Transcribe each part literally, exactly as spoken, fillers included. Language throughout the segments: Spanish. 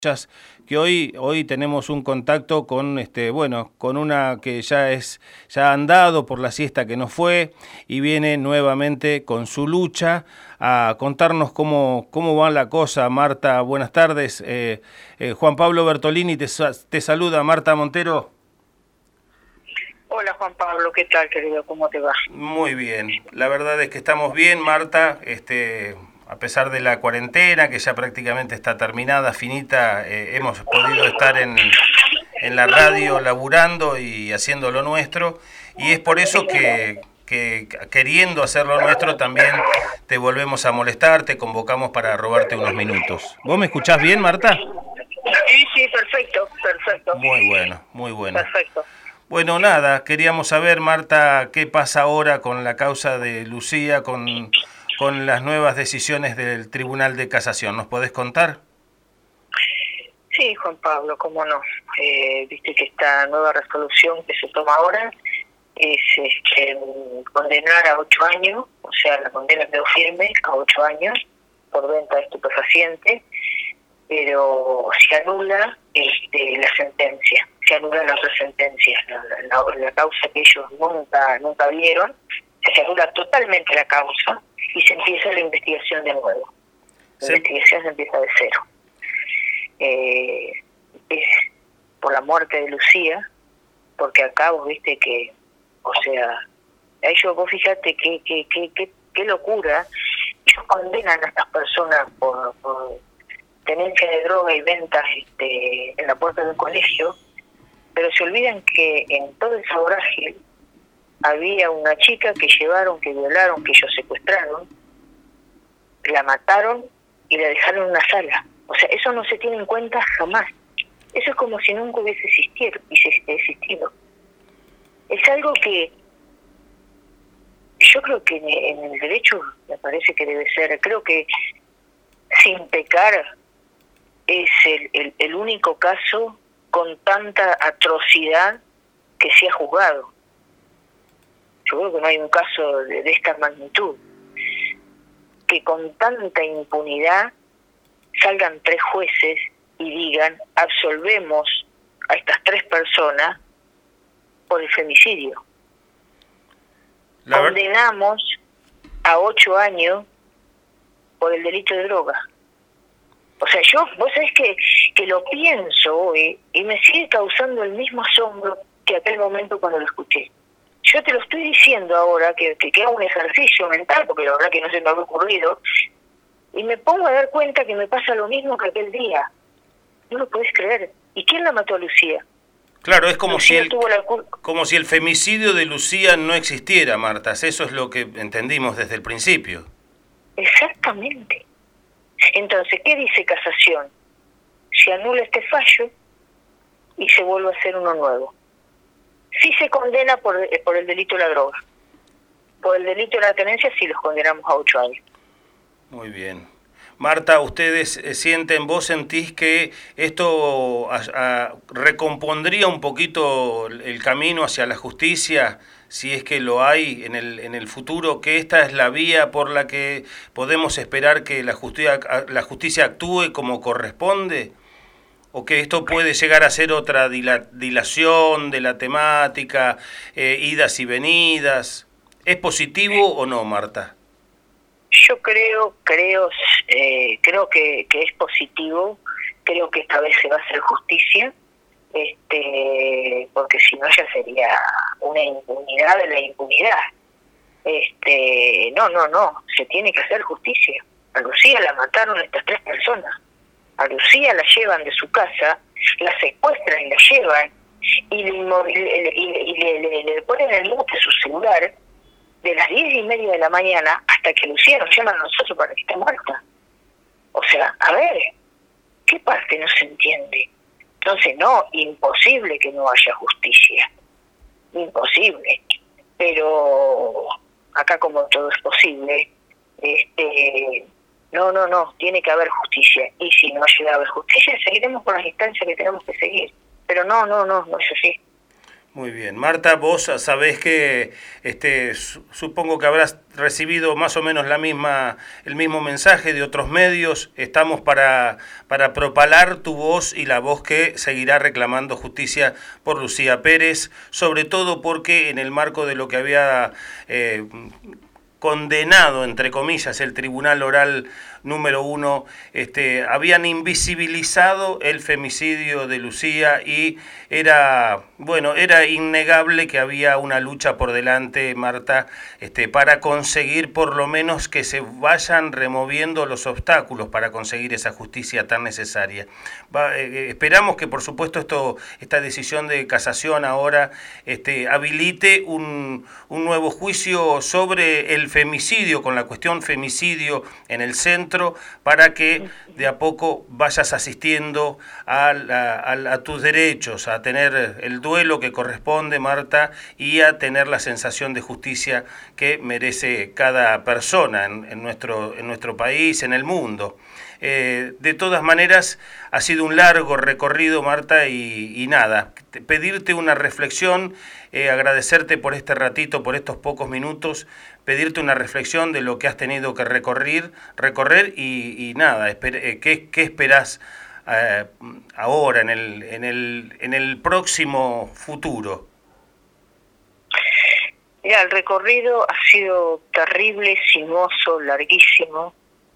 Que hoy hoy tenemos un contacto con este bueno con una que ya es ya ha andado por la siesta que no fue y viene nuevamente con su lucha a contarnos cómo cómo va la cosa. Marta, buenas tardes. Eh, eh, Juan Pablo Bertolini te, te saluda. Marta Montero. Hola Juan Pablo, ¿qué tal, querido? ¿Cómo te va? Muy bien, la verdad es que estamos bien, Marta, este, a pesar de la cuarentena, que ya prácticamente está terminada, finita, eh, hemos podido estar en, en la radio laburando y haciendo lo nuestro, y es por eso que, que queriendo hacer lo nuestro también te volvemos a molestar, te convocamos para robarte unos minutos. ¿Vos me escuchás bien, Marta? Sí, sí, perfecto, perfecto. Muy bueno, muy bueno. Perfecto. Bueno, nada, queríamos saber, Marta, qué pasa ahora con la causa de Lucía, con, con las nuevas decisiones del Tribunal de Casación. ¿Nos podés contar? Sí, Juan Pablo, cómo no. Eh, viste que esta nueva resolución que se toma ahora es este, condenar a ocho años, o sea, la condena quedó firme a ocho años por venta de estupefacientes, pero se anula este, la sentencia, se anula la otra sentencia, la, la, la causa que ellos nunca nunca vieron, se anula totalmente la causa y se empieza la investigación de nuevo. La sí. investigación se empieza de cero. Eh, es por la muerte de Lucía, porque acá vos viste que, o sea, a ellos vos fíjate que, que, que, que, qué locura, ellos condenan a estas personas por... por tenencia de droga y ventas este, en la puerta de un colegio, pero se olvidan que en todo ese vorágine había una chica que llevaron, que violaron, que ellos secuestraron, la mataron y la dejaron en una sala. O sea, eso no se tiene en cuenta jamás. Eso es como si nunca hubiese existido, existido. Es algo que yo creo que en el derecho me parece que debe ser, creo que sin pecar es el, el, el único caso con tanta atrocidad que se ha juzgado. Yo creo que no hay un caso de, de esta magnitud, que con tanta impunidad salgan tres jueces y digan, absolvemos a estas tres personas por el femicidio. La Condenamos a ocho años por el delito de droga. O sea, yo, vos sabés que, que lo pienso hoy y me sigue causando el mismo asombro que aquel momento cuando lo escuché. Yo te lo estoy diciendo ahora, que, que, que hago un ejercicio mental, porque la verdad que no se me había ocurrido, y me pongo a dar cuenta que me pasa lo mismo que aquel día. No lo podés creer. ¿Y quién la mató a Lucía? Claro, es como si, el, como si el femicidio de Lucía no existiera, Marta. Eso es lo que entendimos desde el principio. Exactamente. Entonces, ¿qué dice Casación? Se anula este fallo y se vuelve a hacer uno nuevo. Sí se condena por, por el delito de la droga. Por el delito de la tenencia sí los condenamos a ocho años. Muy bien. Marta, ¿ustedes sienten, vos sentís que esto a, a, recompondría un poquito el camino hacia la justicia, si es que lo hay en el en el futuro, que esta es la vía por la que podemos esperar que la justicia, la justicia actúe como corresponde? ¿O que esto puede llegar a ser otra dila, dilación de la temática, eh, idas y venidas? ¿Es positivo o no, Marta? Yo creo, creo, eh, creo que, que es positivo. Creo que esta vez se va a hacer justicia, este, porque si no ya sería una impunidad de la impunidad. Este, no, no, no, se tiene que hacer justicia. A Lucía la mataron estas tres personas. A Lucía la llevan de su casa, la secuestran y la llevan y le, y le, y le, le, le ponen en mute su celular de las diez y media de la mañana hasta que Lucía nos llama a nosotros para que esté muerta. O sea, a ver, ¿qué parte no se entiende? Entonces, no, imposible que no haya justicia. Imposible. Pero acá como todo es posible, este, no, no, no, tiene que haber justicia. Y si no llega a haber justicia, seguiremos con las instancias que tenemos que seguir. Pero no, no, no, no es así. Muy bien. Marta, vos sabés que este, su- supongo que habrás recibido más o menos la misma, el mismo mensaje de otros medios. Estamos para, para propalar tu voz y la voz que seguirá reclamando justicia por Lucía Pérez, sobre todo porque en el marco de lo que había eh, condenado, entre comillas, el Tribunal Oral número uno, este, habían invisibilizado el femicidio de Lucía y era, bueno, era innegable que había una lucha por delante, Marta, este, para conseguir por lo menos que se vayan removiendo los obstáculos para conseguir esa justicia tan necesaria. Va, eh, esperamos que, por supuesto, esto, esta decisión de casación ahora este, habilite un, un nuevo juicio sobre el femicidio, con la cuestión femicidio en el centro, para que de a poco vayas asistiendo a, la, a, a tus derechos, a tener el duelo que corresponde, Marta, y a tener la sensación de justicia que merece cada persona en, en, nuestro, en nuestro país, en el mundo. Eh, de todas maneras, ha sido un largo recorrido, Marta, y, y nada, pedirte una reflexión, eh, agradecerte por este ratito, por estos pocos minutos, pedirte una reflexión de lo que has tenido que recorrer, recorrer y, y nada, esper, eh, ¿qué, qué esperás eh, ahora, en el, en, el, en el próximo futuro? Mira, el recorrido ha sido terrible, sinuoso, larguísimo,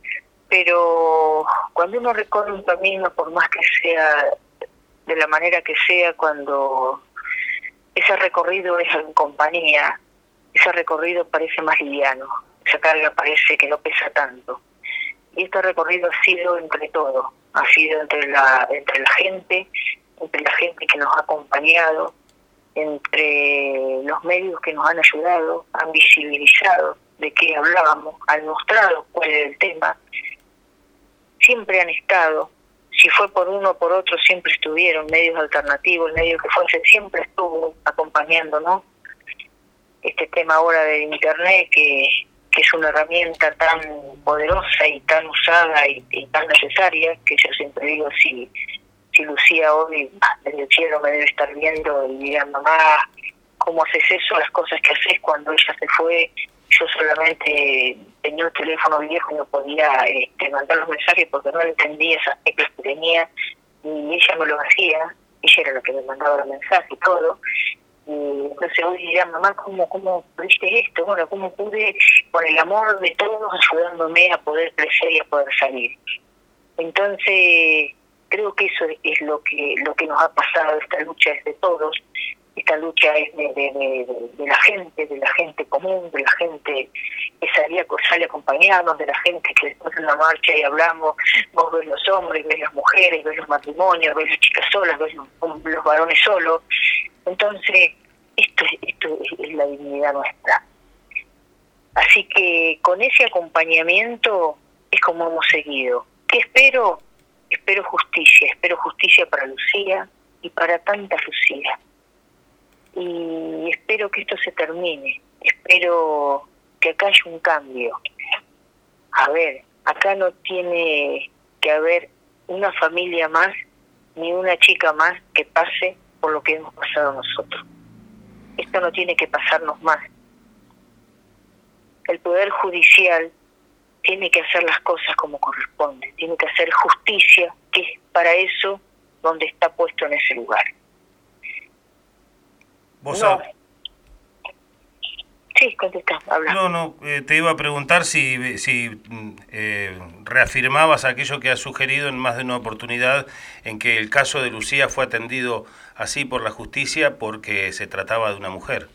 pero cuando uno recorre un camino, por más que sea de la manera que sea, cuando ese recorrido es en compañía, ese recorrido parece más liviano, esa carga parece que no pesa tanto. Y este recorrido ha sido entre todo, ha sido entre la, entre la gente, entre la gente que nos ha acompañado, entre los medios que nos han ayudado, han visibilizado de qué hablábamos, han mostrado cuál era el tema. Siempre han estado, si fue por uno o por otro, siempre estuvieron, medios alternativos, el medio que fuese, siempre estuvo acompañándonos. Este tema ahora de Internet, que, que es una herramienta tan poderosa y tan usada y, y tan necesaria, que yo siempre digo, si, si Lucía hoy desde el cielo me debe estar viendo y dirá, mamá, ¿cómo haces eso? Las cosas que haces cuando ella se fue. Yo solamente tenía un teléfono viejo y no podía este, mandar los mensajes porque no entendía esas teclas que tenía, y ella me lo hacía, ella era la que me mandaba los mensajes y todo. Y entonces hoy dirá, mamá, ¿cómo, cómo pudiste esto? Bueno, ¿cómo pude, con el amor de todos, ayudándome a poder crecer y a poder salir? Entonces, creo que eso es lo que lo que nos ha pasado. Esta lucha es de todos, esta lucha es de, de, de, de la gente, de la gente común, de la gente que salía, sale a acompañarnos, de la gente que después de una marcha y hablamos, vos ves los hombres, ves las mujeres, ves los matrimonios, ves las chicas solas, ves los, los varones solos. Entonces, esto, esto es la dignidad nuestra. Así que con ese acompañamiento es como hemos seguido. ¿Qué espero? Espero justicia, espero justicia para Lucía y para tantas Lucías. Y espero que esto se termine, espero que acá haya un cambio. A ver, acá no tiene que haber una familia más, ni una chica más que pase por lo que hemos pasado nosotros. Esto no tiene que pasarnos más. El Poder Judicial tiene que hacer las cosas como corresponde, tiene que hacer justicia, que es para eso donde está puesto en ese lugar. ¿Vos no. sab... Sí, contestá, habla. No, no, eh, te iba a preguntar si, si eh, reafirmabas aquello que has sugerido en más de una oportunidad, en que el caso de Lucía fue atendido así por la justicia porque se trataba de una mujer.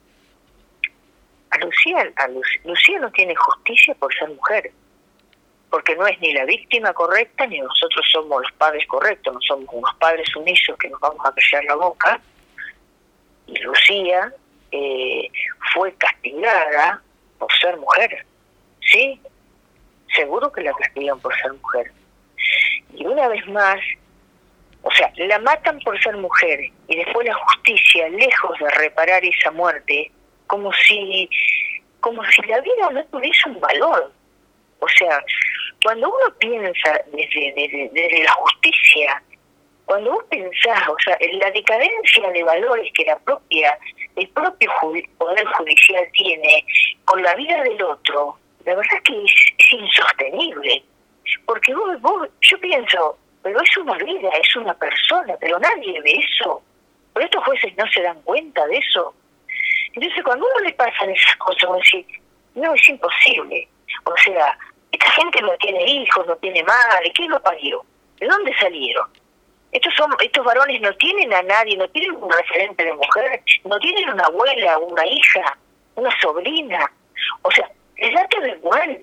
A Lucía, a Lucía, Lucía no tiene justicia por ser mujer, porque no es ni la víctima correcta, ni nosotros somos los padres correctos, no somos unos padres sumisos que nos vamos a callar la boca. Y Lucía eh, fue castigada por ser mujer, ¿sí? Seguro que la castigan por ser mujer. Y una vez más, o sea, la matan por ser mujer, y después la justicia, lejos de reparar esa muerte, como si como si la vida no tuviese un valor. O sea, cuando uno piensa desde, desde, desde la justicia, Cuando vos pensás, o sea, en la decadencia de valores que la propia, el propio ju- Poder Judicial tiene con la vida del otro, la verdad que es, es insostenible. Porque vos, vos, yo pienso, pero es una vida, es una persona, pero nadie ve eso. Pero estos jueces no se dan cuenta de eso. Entonces, cuando a uno le pasan esas cosas, uno dice, no, es imposible. O sea, esta gente no tiene hijos, no tiene madre, ¿quién lo parió? ¿De dónde salieron? Estos son, estos varones no tienen a nadie, no tienen un referente de mujer, no tienen una abuela, una hija, una sobrina. O sea, les da todo igual.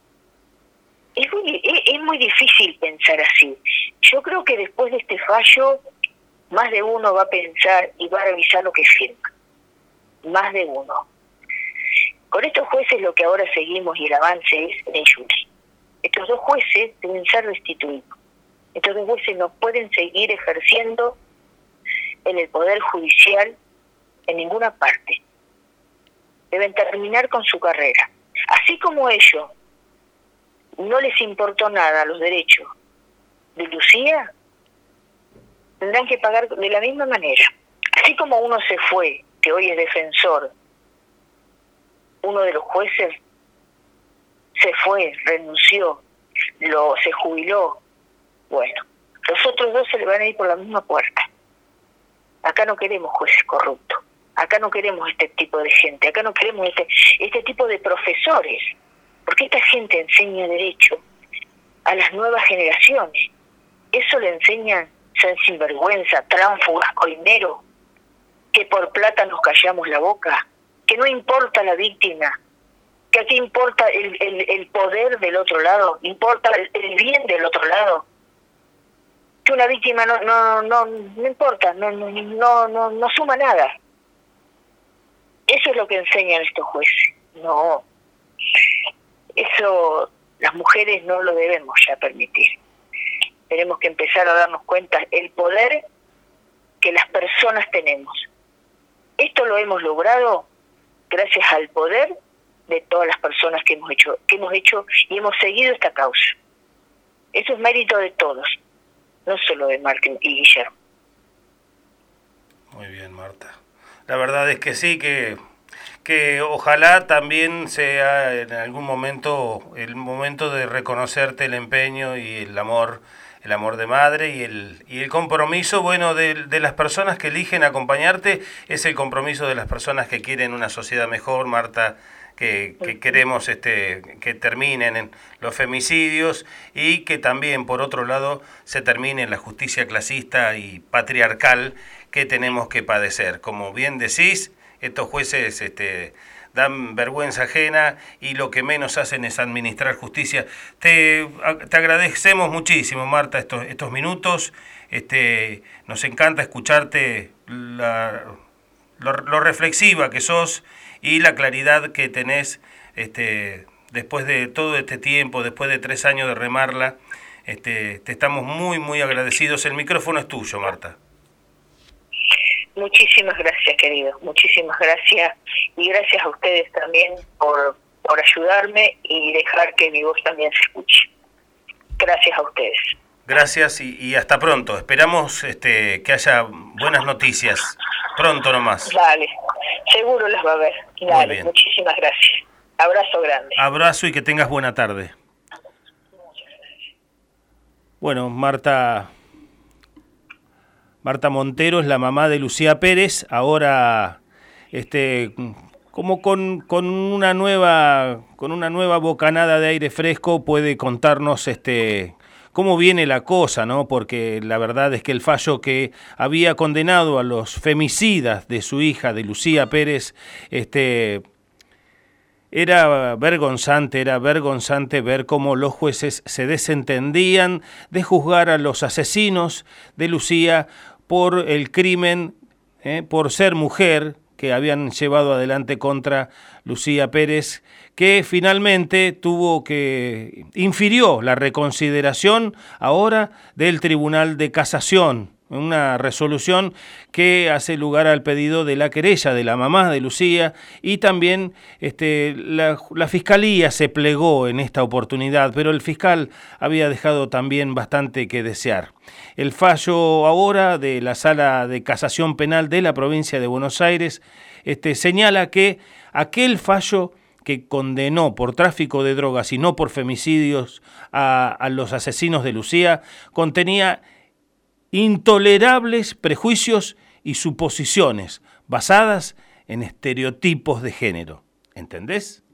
Es muy, es, es muy difícil pensar así. Yo creo que después de este fallo, más de uno va a pensar y va a revisar lo que firma. Más de uno. Con estos jueces lo que ahora seguimos y el avance es el jury. Estos dos jueces deben ser destituidos. Estos dos jueces no pueden seguir ejerciendo en el Poder Judicial en ninguna parte. Deben terminar con su carrera. Así como ellos no les importó nada los derechos de Lucía, tendrán que pagar de la misma manera. Así como uno se fue, que hoy es defensor, uno de los jueces se fue, renunció, lo se jubiló. Bueno, los otros dos se le van a ir por la misma puerta. Acá no queremos jueces corruptos, acá no queremos este tipo de gente, acá no queremos este, este tipo de profesores, porque esta gente enseña derecho a las nuevas generaciones. Eso le enseñan ser sinvergüenza, tránfugas, coineros, que por plata nos callamos la boca, que no importa la víctima, que aquí importa el, el, el poder del otro lado, importa el, el bien del otro lado. Que una víctima no no no no importa, no no no no, no suma nada. Eso es lo que enseñan estos jueces. No, eso las mujeres no lo debemos ya permitir. Tenemos que empezar a darnos cuenta el poder que las personas tenemos. Esto lo hemos logrado gracias al poder de todas las personas que hemos hecho, que hemos hecho y hemos seguido esta causa. Eso es mérito de todos, no solo de Martín y Guillermo. Muy bien, Marta. La verdad es que sí, que, que ojalá también sea en algún momento el momento de reconocerte el empeño y el amor, el amor de madre y el, y el compromiso, bueno, de, de las personas que eligen acompañarte, es el compromiso de las personas que quieren una sociedad mejor, Marta, que, que queremos este que terminen en los femicidios y que también, por otro lado, se termine la justicia clasista y patriarcal que tenemos que padecer. Como bien decís, estos jueces este, dan vergüenza ajena y lo que menos hacen es administrar justicia. Te, te agradecemos muchísimo, Marta, estos, estos minutos. Este, nos encanta escucharte la, lo, lo reflexiva que sos y la claridad que tenés este, después de todo este tiempo, después de tres años de remarla. Este, te estamos muy, muy agradecidos. El micrófono es tuyo, Marta. Muchísimas gracias, querido. Muchísimas gracias. Y gracias a ustedes también por, por ayudarme y dejar que mi voz también se escuche. Gracias a ustedes. Gracias y, y hasta pronto. Esperamos este, que haya buenas noticias. Pronto nomás. Dale, seguro las va a haber. Dale, muchísimas gracias. Abrazo grande. Abrazo y que tengas buena tarde. Muchas gracias. Bueno, Marta... Marta Montero es la mamá de Lucía Pérez, ahora este, como con, con una nueva con una nueva bocanada de aire fresco puede contarnos este cómo viene la cosa, ¿no? Porque la verdad es que el fallo que había condenado a los femicidas de su hija, de Lucía Pérez, este era vergonzante, era vergonzante ver cómo los jueces se desentendían de juzgar a los asesinos de Lucía por el crimen, eh, por ser mujer, que habían llevado adelante contra Lucía Pérez, que finalmente tuvo que, infirió la reconsideración ahora del Tribunal de Casación, una resolución que hace lugar al pedido de la querella de la mamá de Lucía, y también este, la, la Fiscalía se plegó en esta oportunidad, pero el fiscal había dejado también bastante que desear. El fallo ahora de la Sala de Casación Penal de la provincia de Buenos Aires este, señala que aquel fallo que condenó por tráfico de drogas y no por femicidios a, a los asesinos de Lucía contenía intolerables prejuicios y suposiciones basadas en estereotipos de género. ¿Entendés?